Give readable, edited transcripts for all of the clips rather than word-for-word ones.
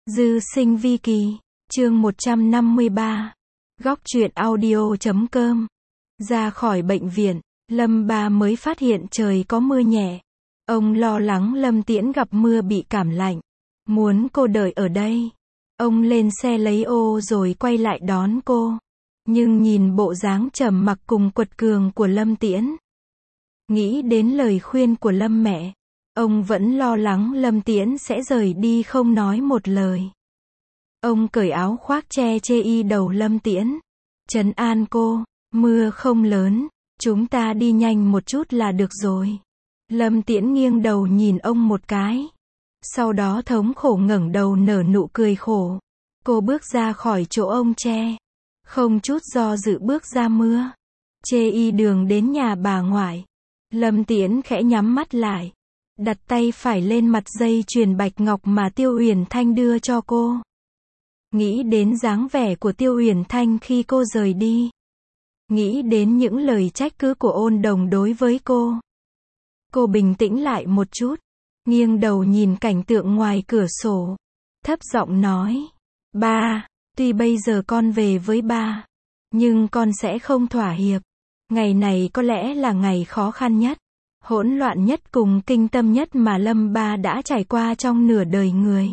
Dư sinh vi kỳ, chương 153. Góc truyện audio.com. Ra khỏi bệnh viện, Lâm Ba mới phát hiện trời có mưa nhẹ. Ông lo lắng Lâm Tiễn gặp mưa bị cảm lạnh. Muốn cô đợi ở đây. Ông lên xe lấy ô rồi quay lại đón cô. Nhưng nhìn bộ dáng trầm mặc cùng quật cường của Lâm Tiễn. Nghĩ đến lời khuyên của Lâm mẹ. Ông vẫn lo lắng Lâm Tiễn sẽ rời đi không nói một lời. Ông cởi áo khoác che y đầu Lâm Tiễn. Trấn an cô, mưa không lớn, chúng ta đi nhanh một chút là được rồi. Lâm Tiễn nghiêng đầu nhìn ông một cái. Sau đó thống khổ ngẩng đầu nở nụ cười khổ. Cô bước ra khỏi chỗ ông che. Không chút do dự bước ra mưa. Chê y đường đến nhà bà ngoại. Lâm Tiễn khẽ nhắm mắt lại. Đặt tay phải lên mặt dây chuyền bạch ngọc mà Tiêu Uyển Thanh đưa cho cô. Nghĩ đến dáng vẻ của Tiêu Uyển Thanh khi cô rời đi. Nghĩ đến những lời trách cứ của Ôn Đồng đối với cô. Cô bình tĩnh lại một chút. Nghiêng đầu nhìn cảnh tượng ngoài cửa sổ. Thấp giọng nói. Ba, tuy bây giờ con về với ba. Nhưng con sẽ không thỏa hiệp. Ngày này có lẽ là ngày khó khăn nhất. Hỗn loạn nhất cùng kinh tâm nhất mà Lâm Ba đã trải qua trong nửa đời người.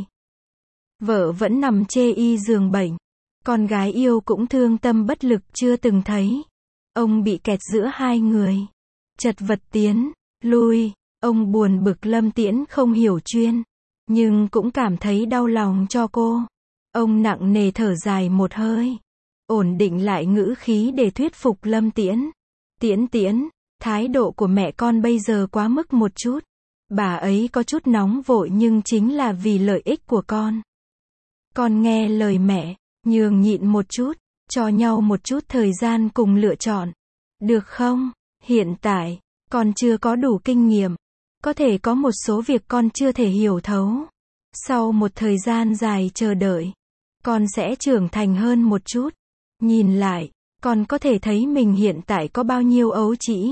Vợ vẫn nằm chê y giường bệnh. Con gái yêu cũng thương tâm bất lực chưa từng thấy. Ông bị kẹt giữa hai người. Chật vật tiến, lui. Ông buồn bực Lâm Tiễn không hiểu chuyên. Nhưng cũng cảm thấy đau lòng cho cô. Ông nặng nề thở dài một hơi. Ổn định lại ngữ khí để thuyết phục Lâm Tiễn. Tiễn. Thái độ của mẹ con bây giờ quá mức một chút. Bà ấy có chút nóng vội nhưng chính là vì lợi ích của con. Con nghe lời mẹ, nhường nhịn một chút, cho nhau một chút thời gian cùng lựa chọn. Được không? Hiện tại, con chưa có đủ kinh nghiệm. Có thể có một số việc con chưa thể hiểu thấu. Sau một thời gian dài chờ đợi, con sẽ trưởng thành hơn một chút. Nhìn lại, con có thể thấy mình hiện tại có bao nhiêu ấu trĩ.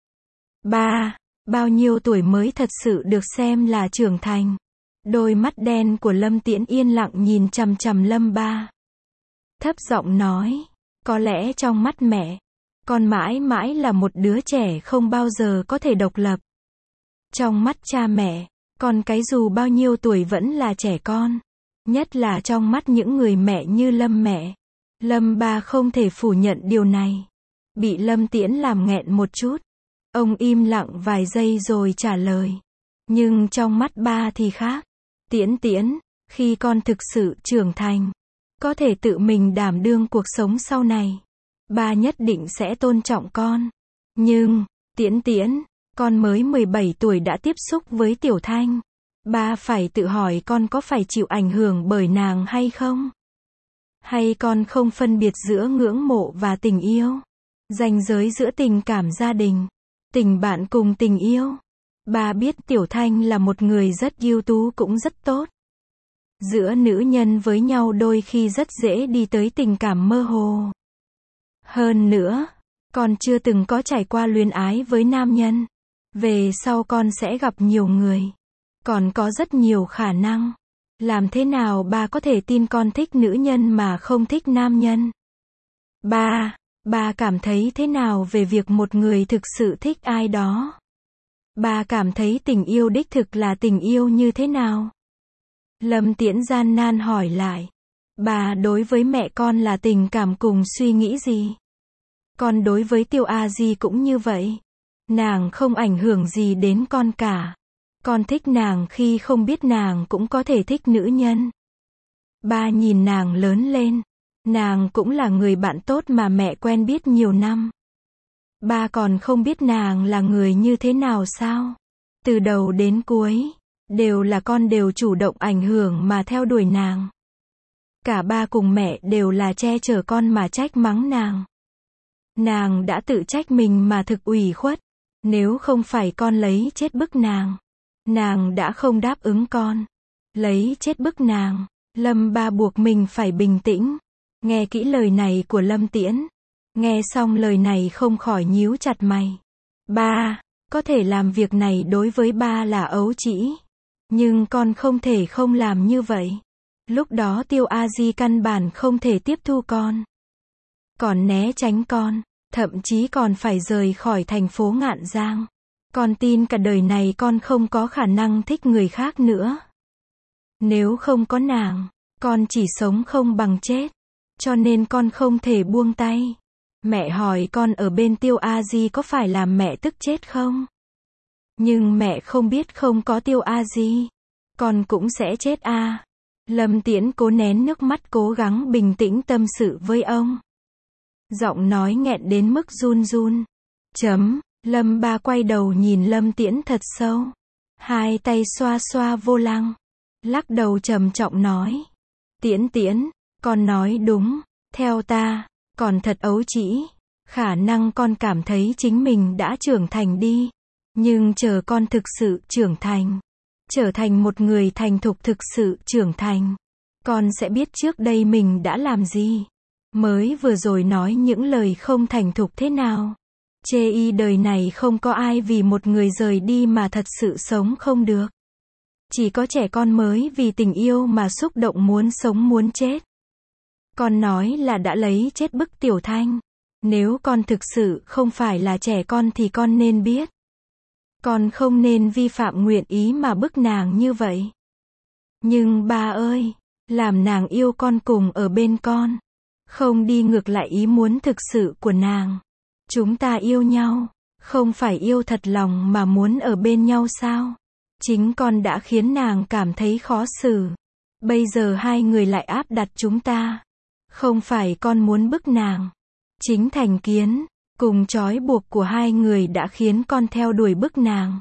Ba, bao nhiêu tuổi mới thật sự được xem là trưởng thành. Đôi mắt đen của Lâm Tiễn yên lặng nhìn chằm chằm Lâm Ba. Thấp giọng nói, có lẽ trong mắt mẹ, con mãi mãi là một đứa trẻ không bao giờ có thể độc lập. Trong mắt cha mẹ, con cái dù bao nhiêu tuổi vẫn là trẻ con. Nhất là trong mắt những người mẹ như Lâm mẹ. Lâm Ba không thể phủ nhận điều này. Bị Lâm Tiễn làm nghẹn một chút. Ông im lặng vài giây rồi trả lời. Nhưng trong mắt ba thì khác. Tiễn, khi con thực sự trưởng thành, có thể tự mình đảm đương cuộc sống sau này, ba nhất định sẽ tôn trọng con. Nhưng, Tiễn, con mới 17 tuổi đã tiếp xúc với Tiểu Thanh. Ba phải tự hỏi con có phải chịu ảnh hưởng bởi nàng hay không? Hay con không phân biệt giữa ngưỡng mộ và tình yêu? Ranh giới giữa tình cảm gia đình, tình bạn cùng tình yêu. Ba biết Tiểu Thanh là một người rất ưu tú cũng rất tốt. Giữa nữ nhân với nhau đôi khi rất dễ đi tới tình cảm mơ hồ. Hơn nữa, con chưa từng có trải qua luyến ái với nam nhân. Về sau con sẽ gặp nhiều người. Còn có rất nhiều khả năng. Làm thế nào ba có thể tin con thích nữ nhân mà không thích nam nhân? Ba cảm thấy thế nào về việc một người thực sự thích ai đó? Ba cảm thấy tình yêu đích thực là tình yêu như thế nào? Lâm Tiễn gian nan hỏi lại. Bà đối với mẹ con là tình cảm cùng suy nghĩ gì? Con đối với Tiêu A Di cũng như vậy. Nàng không ảnh hưởng gì đến con cả. Con thích nàng khi không biết nàng cũng có thể thích nữ nhân. Ba nhìn nàng lớn lên. Nàng cũng là người bạn tốt mà mẹ quen biết nhiều năm. Ba còn không biết nàng là người như thế nào sao? Từ đầu đến cuối, đều là con đều chủ động ảnh hưởng mà theo đuổi nàng. Cả ba cùng mẹ đều là che chở con mà trách mắng nàng. Nàng đã tự trách mình mà thực ủy khuất. Nếu không phải con lấy chết bức nàng đã không đáp ứng con. Lấy chết bức nàng, Lâm Ba buộc mình phải bình tĩnh. Nghe kỹ lời này của Lâm Tiễn. Nghe xong lời này không khỏi nhíu chặt mày. Ba, có thể làm việc này đối với ba là ấu trĩ. Nhưng con không thể không làm như vậy. Lúc đó Tiêu A Di căn bản không thể tiếp thu con. Còn né tránh con, thậm chí còn phải rời khỏi thành phố Ngạn Giang. Con tin cả đời này con không có khả năng thích người khác nữa. Nếu không có nàng, con chỉ sống không bằng chết. Cho nên con không thể buông tay. Mẹ hỏi con ở bên Tiêu A Di có phải làm mẹ tức chết không? Nhưng mẹ không biết không có Tiêu A Di, con cũng sẽ chết à. Lâm Tiễn cố nén nước mắt cố gắng bình tĩnh tâm sự với ông. Giọng nói nghẹn đến mức run run. Lâm Ba quay đầu nhìn Lâm Tiễn thật sâu. Hai tay xoa xoa vô lăng. Lắc đầu trầm trọng nói. Tiễn Tiễn, con nói đúng, theo ta, còn thật ấu trĩ. Khả năng con cảm thấy chính mình đã trưởng thành đi. Nhưng chờ con thực sự trưởng thành, trở thành một người thành thục thực sự trưởng thành, con sẽ biết trước đây mình đã làm gì. Mới vừa rồi nói những lời không thành thục thế nào. Chê y đời này không có ai vì một người rời đi mà thật sự sống không được. Chỉ có trẻ con mới vì tình yêu mà xúc động muốn sống muốn chết. Con nói là đã lấy chết bức Tiểu Thanh. Nếu con thực sự không phải là trẻ con thì con nên biết. Con không nên vi phạm nguyện ý mà bức nàng như vậy. Nhưng ba ơi, làm nàng yêu con cùng ở bên con. Không đi ngược lại ý muốn thực sự của nàng. Chúng ta yêu nhau, không phải yêu thật lòng mà muốn ở bên nhau sao? Chính con đã khiến nàng cảm thấy khó xử. Bây giờ hai người lại áp đặt chúng ta. Không phải con muốn bức nàng. Chính thành kiến, cùng trói buộc của hai người đã khiến con theo đuổi bức nàng.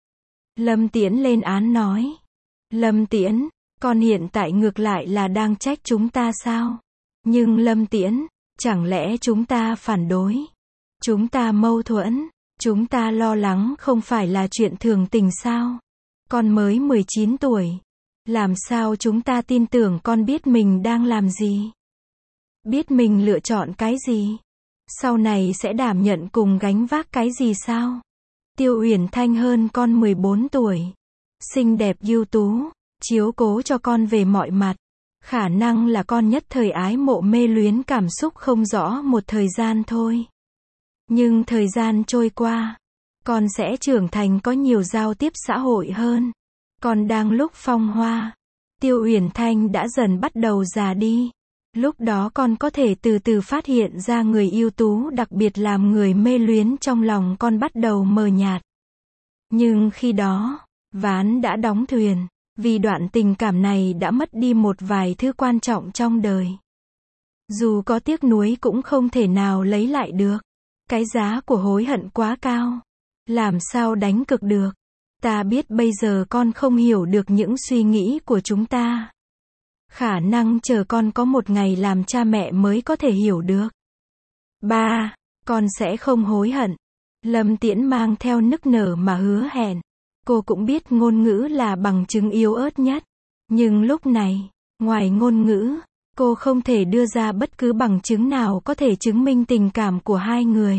Lâm Tiễn lên án nói. Lâm Tiễn, con hiện tại ngược lại là đang trách chúng ta sao? Nhưng Lâm Tiễn, chẳng lẽ chúng ta phản đối? Chúng ta mâu thuẫn, chúng ta lo lắng không phải là chuyện thường tình sao? Con mới 19 tuổi. Làm sao chúng ta tin tưởng con biết mình đang làm gì? Biết mình lựa chọn cái gì? Sau này sẽ đảm nhận cùng gánh vác cái gì sao? Tiêu Uyển Thanh hơn con 14 tuổi. Xinh đẹp ưu tú, chiếu cố cho con về mọi mặt. Khả năng là con nhất thời ái mộ mê luyến cảm xúc không rõ một thời gian thôi. Nhưng thời gian trôi qua, con sẽ trưởng thành có nhiều giao tiếp xã hội hơn. Con đang lúc phong hoa. Tiêu Uyển Thanh đã dần bắt đầu già đi. Lúc đó con có thể từ từ phát hiện ra người ưu tú đặc biệt làm người mê luyến trong lòng con bắt đầu mờ nhạt. Nhưng khi đó, ván đã đóng thuyền. Vì đoạn tình cảm này đã mất đi một vài thứ quan trọng trong đời. Dù có tiếc nuối cũng không thể nào lấy lại được. Cái giá của hối hận quá cao. Làm sao đánh cược được. Ta biết bây giờ con không hiểu được những suy nghĩ của chúng ta. Khả năng chờ con có một ngày làm cha mẹ mới có thể hiểu được. Ba, con sẽ không hối hận. Lâm Tiễn mang theo nức nở mà hứa hẹn. Cô cũng biết ngôn ngữ là bằng chứng yếu ớt nhất. Nhưng lúc này, ngoài ngôn ngữ, cô không thể đưa ra bất cứ bằng chứng nào có thể chứng minh tình cảm của hai người.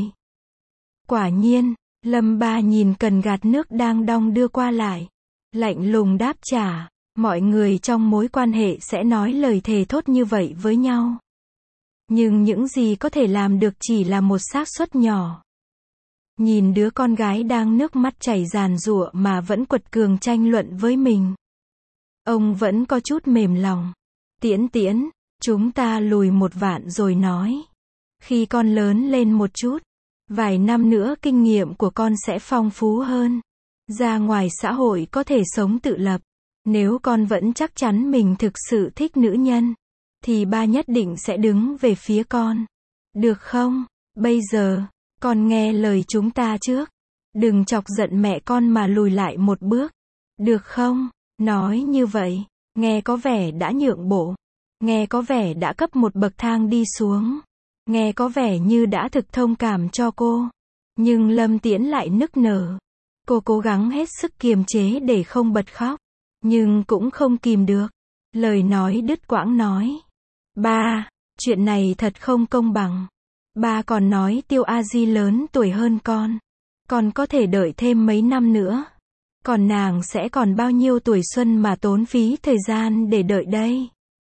Quả nhiên, Lâm Ba nhìn cần gạt nước đang đong đưa qua lại. Lạnh lùng đáp trả, mọi người trong mối quan hệ sẽ nói lời thề thốt như vậy với nhau. Nhưng những gì có thể làm được chỉ là một xác suất nhỏ. Nhìn đứa con gái đang nước mắt chảy giàn giụa mà vẫn quật cường tranh luận với mình. Ông vẫn có chút mềm lòng. Tiễn Tiễn, chúng ta lùi một vạn rồi nói. Khi con lớn lên một chút, vài năm nữa kinh nghiệm của con sẽ phong phú hơn. Ra ngoài xã hội có thể sống tự lập. Nếu con vẫn chắc chắn mình thực sự thích nữ nhân, thì ba nhất định sẽ đứng về phía con. Được không? Bây giờ, con nghe lời chúng ta trước. Đừng chọc giận mẹ con mà lùi lại một bước. Được không? Nói như vậy, nghe có vẻ đã nhượng bộ. Nghe có vẻ đã cấp một bậc thang đi xuống. Nghe có vẻ như đã thực thông cảm cho cô. Nhưng Lâm Tiễn lại nức nở. Cô cố gắng hết sức kiềm chế để không bật khóc. Nhưng cũng không kìm được. Lời nói đứt quãng nói. Ba, chuyện này thật không công bằng. Ba còn nói Tiêu A Di lớn tuổi hơn con. Con có thể đợi thêm mấy năm nữa. Còn nàng sẽ còn bao nhiêu tuổi xuân mà tốn phí thời gian để đợi đây.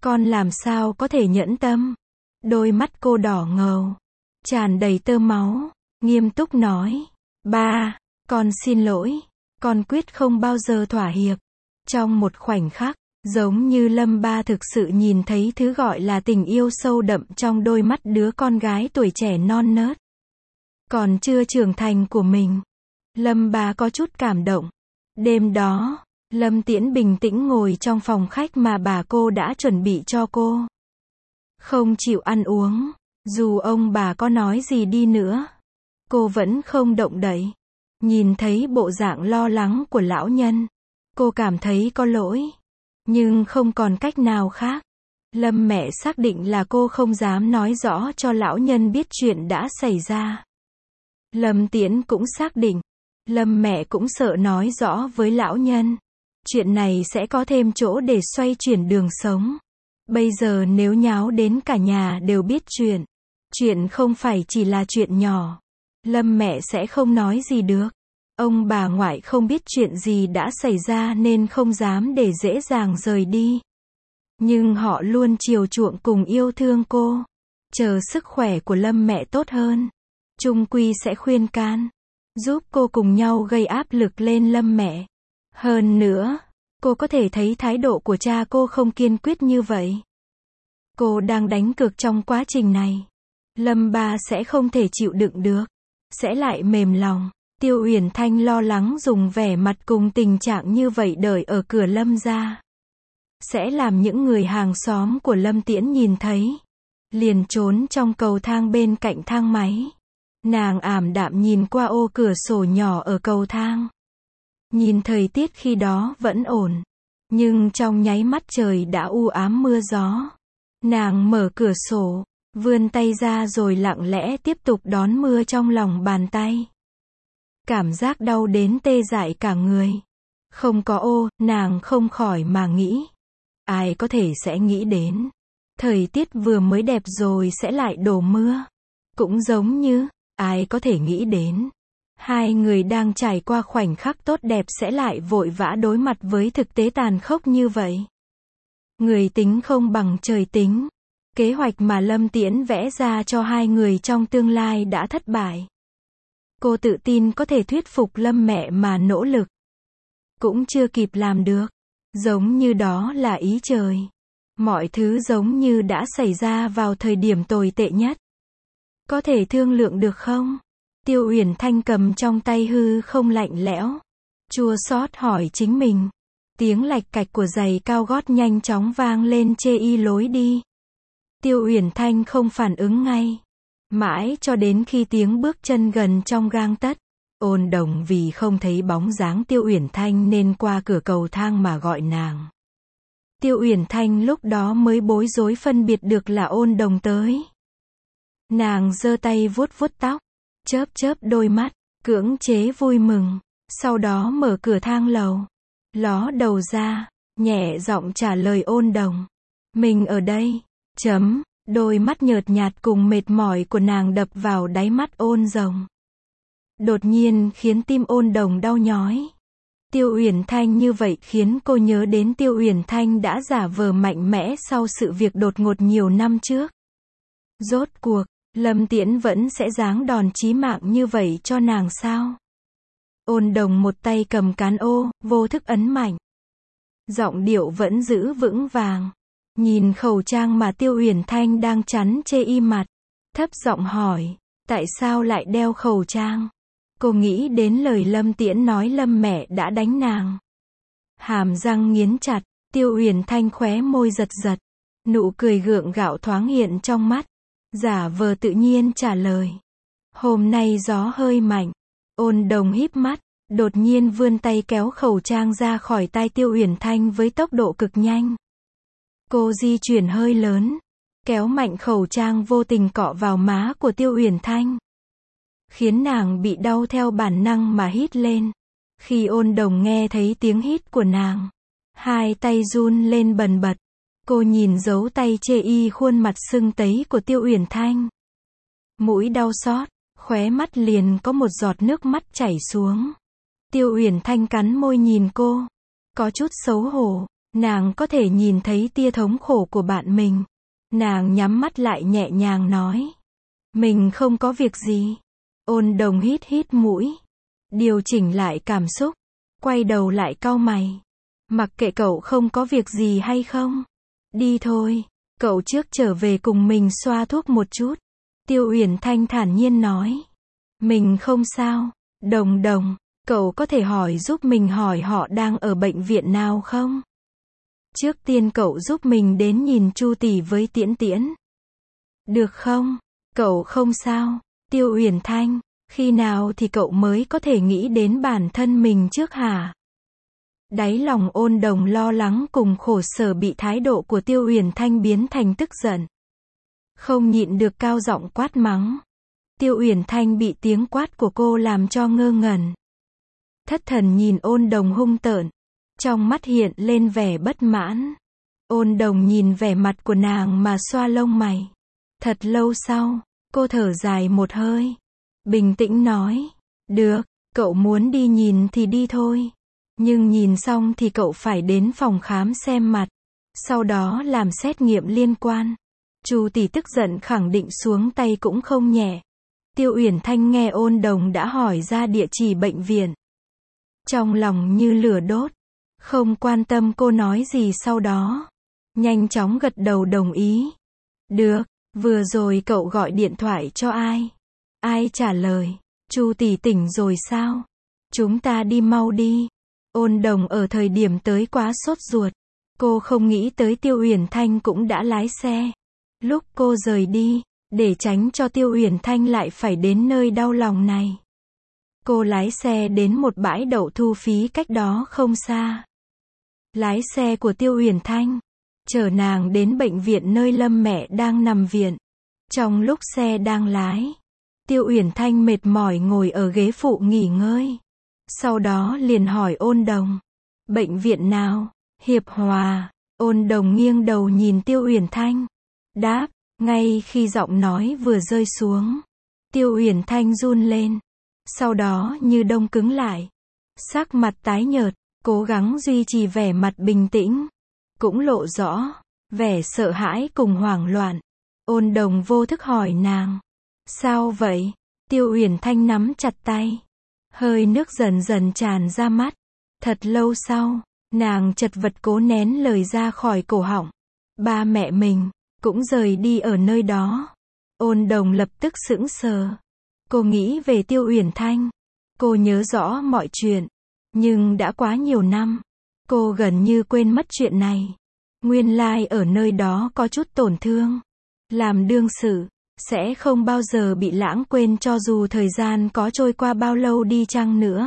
Con làm sao có thể nhẫn tâm? Đôi mắt cô đỏ ngầu, tràn đầy tơ máu, nghiêm túc nói. Ba, con xin lỗi, con quyết không bao giờ thỏa hiệp. Trong một khoảnh khắc, giống như Lâm Ba thực sự nhìn thấy thứ gọi là tình yêu sâu đậm trong đôi mắt đứa con gái tuổi trẻ non nớt, còn chưa trưởng thành của mình. Lâm Ba có chút cảm động. Đêm đó, Lâm Tiễn bình tĩnh ngồi trong phòng khách mà bà cô đã chuẩn bị cho cô. Không chịu ăn uống, dù ông bà có nói gì đi nữa, cô vẫn không động đậy. Nhìn thấy bộ dạng lo lắng của lão nhân, cô cảm thấy có lỗi, nhưng không còn cách nào khác. Lâm mẹ xác định là cô không dám nói rõ cho lão nhân biết chuyện đã xảy ra. Lâm Tiễn cũng xác định, Lâm mẹ cũng sợ nói rõ với lão nhân. Chuyện này sẽ có thêm chỗ để xoay chuyển đường sống. Bây giờ nếu nháo đến cả nhà đều biết chuyện không phải chỉ là chuyện nhỏ, Lâm mẹ sẽ không nói gì được. Ông bà ngoại không biết chuyện gì đã xảy ra nên không dám để dễ dàng rời đi. Nhưng họ luôn chiều chuộng cùng yêu thương cô. Chờ sức khỏe của Lâm mẹ tốt hơn, chung quy sẽ khuyên can, giúp cô cùng nhau gây áp lực lên Lâm mẹ. Hơn nữa, cô có thể thấy thái độ của cha cô không kiên quyết như vậy. Cô đang đánh cược trong quá trình này. Lâm Ba sẽ không thể chịu đựng được, sẽ lại mềm lòng. Tiêu Uyển Thanh lo lắng dùng vẻ mặt cùng tình trạng như vậy đợi ở cửa Lâm gia, sẽ làm những người hàng xóm của Lâm Tiễn nhìn thấy, liền trốn trong cầu thang bên cạnh thang máy. Nàng ảm đạm nhìn qua ô cửa sổ nhỏ ở cầu thang. Nhìn thời tiết khi đó vẫn ổn, nhưng trong nháy mắt trời đã u ám mưa gió. Nàng mở cửa sổ, vươn tay ra rồi lặng lẽ tiếp tục đón mưa trong lòng bàn tay. Cảm giác đau đến tê dại cả người. Không có ô, nàng không khỏi mà nghĩ. Ai có thể sẽ nghĩ đến, thời tiết vừa mới đẹp rồi sẽ lại đổ mưa. Cũng giống như, ai có thể nghĩ đến, hai người đang trải qua khoảnh khắc tốt đẹp sẽ lại vội vã đối mặt với thực tế tàn khốc như vậy. Người tính không bằng trời tính. Kế hoạch mà Lâm Tiễn vẽ ra cho hai người trong tương lai đã thất bại. Cô tự tin có thể thuyết phục Lâm mẹ mà nỗ lực, cũng chưa kịp làm được. Giống như đó là ý trời. Mọi thứ giống như đã xảy ra vào thời điểm tồi tệ nhất. Có thể thương lượng được không? Tiêu Uyển Thanh cầm trong tay hư không lạnh lẽo, chua xót hỏi chính mình. Tiếng lạch cạch của giày cao gót nhanh chóng vang lên chê y lối đi. Tiêu Uyển Thanh không phản ứng ngay. Mãi cho đến khi tiếng bước chân gần trong gang tấc. Ôn Đồng vì không thấy bóng dáng Tiêu Uyển Thanh nên qua cửa cầu thang mà gọi nàng. Tiêu Uyển Thanh lúc đó mới bối rối phân biệt được là Ôn Đồng tới. Nàng giơ tay vuốt vuốt tóc, chớp chớp đôi mắt, cưỡng chế vui mừng, sau đó mở cửa thang lầu, ló đầu ra, nhẹ giọng trả lời Ôn Đồng. Mình ở đây. Đôi mắt nhợt nhạt cùng mệt mỏi của nàng đập vào đáy mắt Ôn Rồng. Đột nhiên khiến tim Ôn Đồng đau nhói. Tiêu Uyển Thanh như vậy khiến cô nhớ đến Tiêu Uyển Thanh đã giả vờ mạnh mẽ sau sự việc đột ngột nhiều năm trước. Rốt cuộc, Lâm Tiễn vẫn sẽ giáng đòn chí mạng như vậy cho nàng sao? Ôn Đồng một tay cầm cán ô, vô thức ấn mạnh. Giọng điệu vẫn giữ vững vàng. Nhìn khẩu trang mà Tiêu Uyển Thanh đang chắn chê y mặt, thấp giọng hỏi, tại sao lại đeo khẩu trang? Cô nghĩ đến lời Lâm Tiễn nói Lâm mẹ đã đánh nàng. Hàm răng nghiến chặt, Tiêu Uyển Thanh khóe môi giật giật, nụ cười gượng gạo thoáng hiện trong mắt, giả vờ tự nhiên trả lời. Hôm nay gió hơi mạnh. Ôn Đồng híp mắt, đột nhiên vươn tay kéo khẩu trang ra khỏi tai Tiêu Uyển Thanh với tốc độ cực nhanh. Cô di chuyển hơi lớn, kéo mạnh khẩu trang vô tình cọ vào má của Tiêu Uyển Thanh, khiến nàng bị đau theo bản năng mà hít lên. Khi Ôn Đồng nghe thấy tiếng hít của nàng, hai tay run lên bần bật. Cô nhìn dấu tay chê y khuôn mặt sưng tấy của Tiêu Uyển Thanh. Mũi đau xót, khóe mắt liền có một giọt nước mắt chảy xuống. Tiêu Uyển Thanh cắn môi nhìn cô, có chút xấu hổ, Nàng có thể nhìn thấy tia thống khổ của bạn mình. Nàng nhắm mắt lại nhẹ nhàng nói. Mình không có việc gì. Ôn Đồng hít hít mũi. Điều chỉnh lại cảm xúc. Quay đầu lại cau mày. Mặc kệ cậu không có việc gì hay không. Đi thôi. Cậu trước trở về cùng mình xoa thuốc một chút. Tiêu Uyển Thanh thản nhiên nói. Mình không sao. Đồng Đồng, cậu có thể hỏi giúp mình hỏi họ đang ở bệnh viện nào không? Trước tiên cậu giúp mình đến nhìn Chu tỷ với Tiễn Tiễn. Được không? Cậu không sao. Tiêu Uyển Thanh, khi nào thì cậu mới có thể nghĩ đến bản thân mình trước hả? Đáy lòng Ôn Đồng lo lắng cùng khổ sở bị thái độ của Tiêu Uyển Thanh biến thành tức giận. Không nhịn được cao giọng quát mắng. Tiêu Uyển Thanh bị tiếng quát của cô làm cho ngơ ngẩn. Thất thần nhìn Ôn Đồng hung tợn. Trong mắt hiện lên vẻ bất mãn. Ôn Đồng nhìn vẻ mặt của nàng mà xoa lông mày. Thật lâu sau, cô thở dài một hơi. Bình tĩnh nói. Được, cậu muốn đi nhìn thì đi thôi. Nhưng nhìn xong thì cậu phải đến phòng khám xem mặt. Sau đó làm xét nghiệm liên quan. Chu tỷ tức giận khẳng định xuống tay cũng không nhẹ. Tiêu Uyển Thanh nghe Ôn Đồng đã hỏi ra địa chỉ bệnh viện. Trong lòng như lửa đốt. Không quan tâm cô nói gì sau đó. Nhanh chóng gật đầu đồng ý. Được, vừa rồi cậu gọi điện thoại cho ai? Ai trả lời? Chu tỷ tỉnh rồi sao? Chúng ta đi mau đi. Ôn Đồng ở thời điểm tới quá sốt ruột. Cô không nghĩ tới Tiêu Uyển Thanh cũng đã lái xe. Lúc cô rời đi, để tránh cho Tiêu Uyển Thanh lại phải đến nơi đau lòng này. Cô lái xe đến một bãi đậu thu phí cách đó không xa. Lái xe của Tiêu Uyển Thanh chở nàng đến bệnh viện nơi Lâm mẹ đang nằm viện. Trong lúc xe đang lái, Tiêu Uyển Thanh mệt mỏi ngồi ở ghế phụ nghỉ ngơi. Sau đó liền hỏi Ôn Đồng. Bệnh viện nào? Hiệp Hòa. Ôn Đồng nghiêng đầu nhìn Tiêu Uyển Thanh. Đáp, ngay khi giọng nói vừa rơi xuống. Tiêu Uyển Thanh run lên. Sau đó như đông cứng lại. Sắc mặt tái nhợt, cố gắng duy trì vẻ mặt bình tĩnh. Cũng lộ rõ vẻ sợ hãi cùng hoảng loạn. Ôn Đồng vô thức hỏi nàng. Sao vậy? Tiêu Uyển Thanh nắm chặt tay. Hơi nước dần dần tràn ra mắt. Thật lâu sau, nàng chật vật cố nén lời ra khỏi cổ họng. Ba mẹ mình cũng rời đi ở nơi đó. Ôn Đồng lập tức sững sờ. Cô nghĩ về Tiêu Uyển Thanh. Cô nhớ rõ mọi chuyện. Nhưng đã quá nhiều năm. Cô gần như quên mất chuyện này. Nguyên lai ở nơi đó có chút tổn thương. Làm đương sự, sẽ không bao giờ bị lãng quên cho dù thời gian có trôi qua bao lâu đi chăng nữa.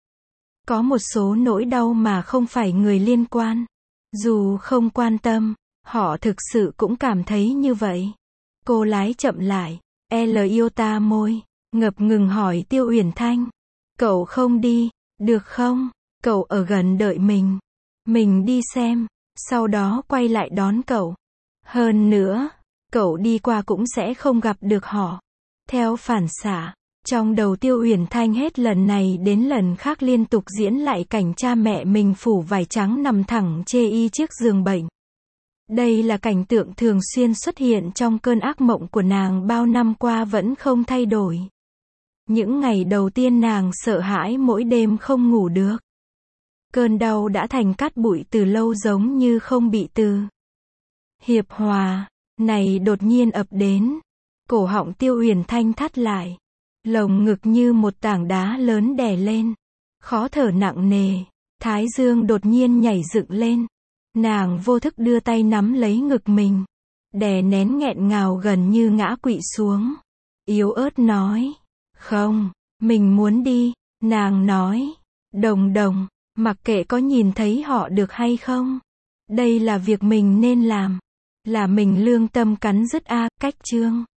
Có một số nỗi đau mà không phải người liên quan. Dù không quan tâm, họ thực sự cũng cảm thấy như vậy. Cô lái chậm lại. Iota môi, ngập ngừng hỏi Tiêu Uyển Thanh. Cậu không đi, được không? Cậu ở gần đợi mình. Mình đi xem, sau đó quay lại đón cậu. Hơn nữa, cậu đi qua cũng sẽ không gặp được họ. Theo phản xạ, trong đầu Tiêu Uyển Thanh hết lần này đến lần khác liên tục diễn lại cảnh cha mẹ mình phủ vải trắng nằm thẳng chê y chiếc giường bệnh. Đây là cảnh tượng thường xuyên xuất hiện trong cơn ác mộng của nàng bao năm qua vẫn không thay đổi. Những ngày đầu tiên nàng sợ hãi mỗi đêm không ngủ được. Cơn đau đã thành cát bụi từ lâu giống như không bị từ. Hiệp Hòa này đột nhiên ập đến. Cổ họng Tiêu Uyển Thanh thắt lại. Lồng ngực như một tảng đá lớn đè lên. Khó thở nặng nề. Thái dương đột nhiên nhảy dựng lên. Nàng vô thức đưa tay nắm lấy ngực mình. Đè nén nghẹn ngào gần như ngã quỵ xuống. Yếu ớt nói. Không, mình muốn đi. Nàng nói. Đồng Đồng, mặc kệ có nhìn thấy họ được hay không. Đây là việc mình nên làm. Là mình lương tâm cắn rứt cách chương.